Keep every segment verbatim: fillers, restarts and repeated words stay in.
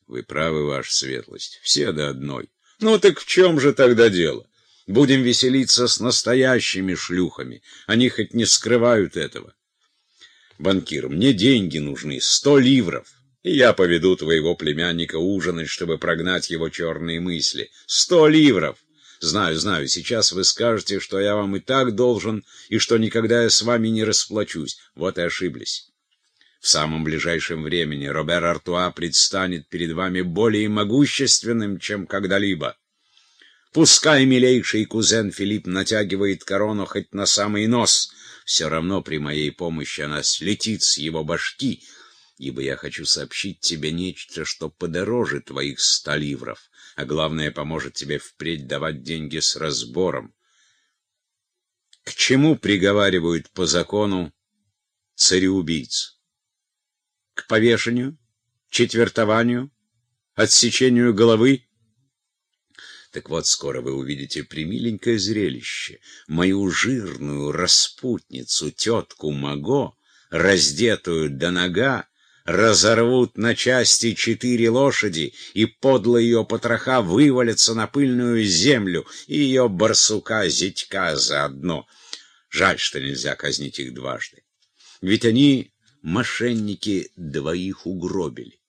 Вы правы, ваша светлость, все до одной. Ну так в чем же тогда дело? Будем веселиться с настоящими шлюхами. Они хоть не скрывают этого. Банкир, мне деньги нужны, сто ливров. И я поведу твоего племянника ужинать, чтобы прогнать его черные мысли. Сто ливров! Знаю, знаю, сейчас вы скажете, что я вам и так должен, и что никогда я с вами не расплачусь. Вот и ошиблись. В самом ближайшем времени Робер Артуа предстанет перед вами более могущественным, чем когда-либо. Пускай милейший кузен Филипп натягивает корону хоть на самый нос, все равно при моей помощи она слетит с его башки, ибо я хочу сообщить тебе нечто, что подороже твоих ста ливров, а главное, поможет тебе впредь давать деньги с разбором. К чему приговаривают по закону цареубийц? К повешению, четвертованию, отсечению головы? Так вот, скоро вы увидите премиленькое зрелище. Мою жирную распутницу, тетку Маго, раздетую до нога, разорвут на части четыре лошади, и подло ее потроха вывалятся на пыльную землю, и ее барсука-зятька заодно. Жаль, что нельзя казнить их дважды. Ведь они, мошенники, двоих угробили.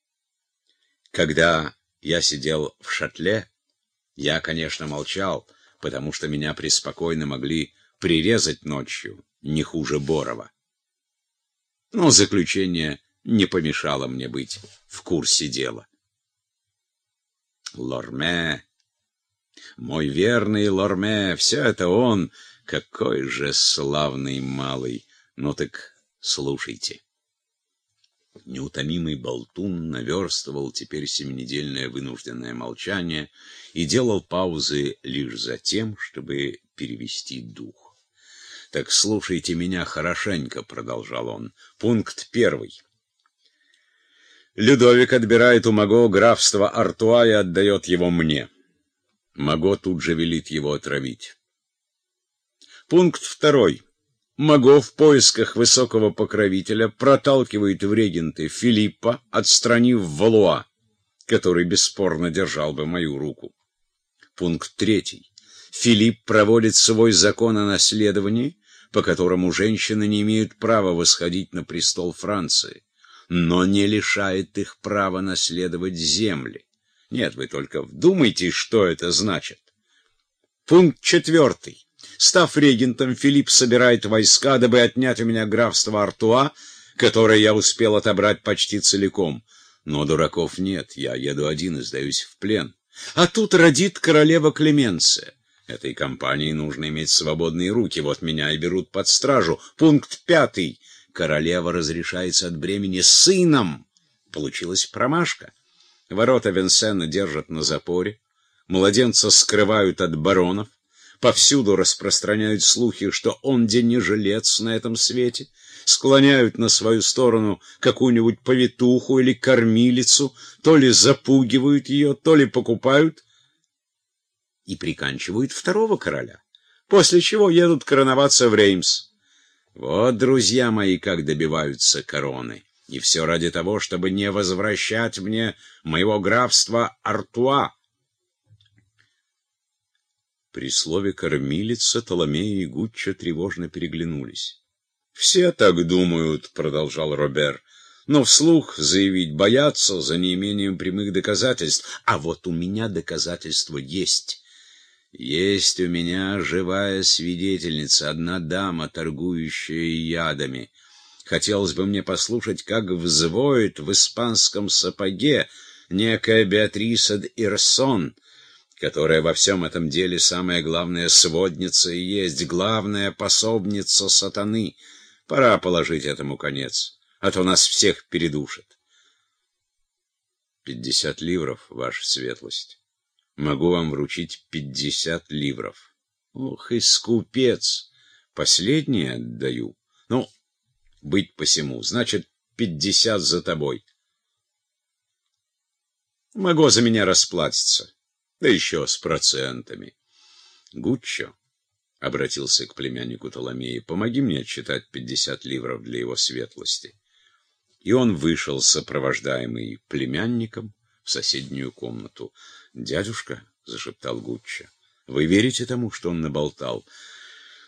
Когда я сидел в шатле, я, конечно, молчал, потому что меня преспокойно могли прирезать ночью, не хуже Борова. Но заключение не помешало мне быть в курсе дела. Лорме, мой верный Лорме, все это он, какой же славный малый. Ну так слушайте. Неутомимый болтун наверстывал теперь семинедельное вынужденное молчание и делал паузы лишь за тем, чтобы перевести дух. «Так слушайте меня хорошенько», — продолжал он. «Пункт первый. Людовик отбирает у Маго графство Артуа и отдает его мне. Маго тут же велит его отравить. Пункт второй. Маго в поисках высокого покровителя проталкивает в регенты Филиппа, отстранив Валуа, который бесспорно держал бы мою руку. Пункт третий. Филипп проводит свой закон о наследовании, по которому женщины не имеют права восходить на престол Франции, но не лишает их права наследовать земли. Нет, вы только вдумайтесь, что это значит. Пункт четвертый. Став регентом, Филипп собирает войска, дабы отнять у меня графство Артуа, которое я успел отобрать почти целиком. Но дураков нет, я еду один и сдаюсь в плен. А тут родит королева Клеменция. Этой компании нужно иметь свободные руки, вот меня и берут под стражу. Пункт пятый. Королева разрешается от бремени сыном. Получилась промашка. Ворота Венсена держат на запоре, младенца скрывают от баронов. Повсюду распространяют слухи, что он де не жилец на этом свете, склоняют на свою сторону какую-нибудь повитуху или кормилицу, то ли запугивают ее, то ли покупают, и приканчивают второго короля, после чего едут короноваться в Реймс. Вот, друзья мои, как добиваются короны, и все ради того, чтобы не возвращать мне моего графства Артуа. При слове «кормилица» Толомея и Гуччо тревожно переглянулись. «Все так думают», — продолжал Робер, — «но вслух заявить боятся за неимением прямых доказательств. А вот у меня доказательства есть. Есть у меня живая свидетельница, одна дама, торгующая ядами. Хотелось бы мне послушать, как взвоет в испанском сапоге некая Беатриса де Ирсон, которая во всем этом деле самая главная сводница и есть главная пособница сатаны. Пора положить этому конец, а то нас всех передушат. Пятьдесят ливров, ваша светлость. Могу вам вручить пятьдесят ливров. Ох, и скупец! Последнее отдаю. Ну, быть посему, значит, пятьдесят за тобой. Могу за меня расплатиться. Да еще с процентами. Гуччо обратился к племяннику Толомеи. Помоги мне отсчитать пятьдесят ливров для его светлости. И он вышел, сопровождаемый племянником, в соседнюю комнату. «Дядюшка», — зашептал Гуччо, — «вы верите тому, что он наболтал?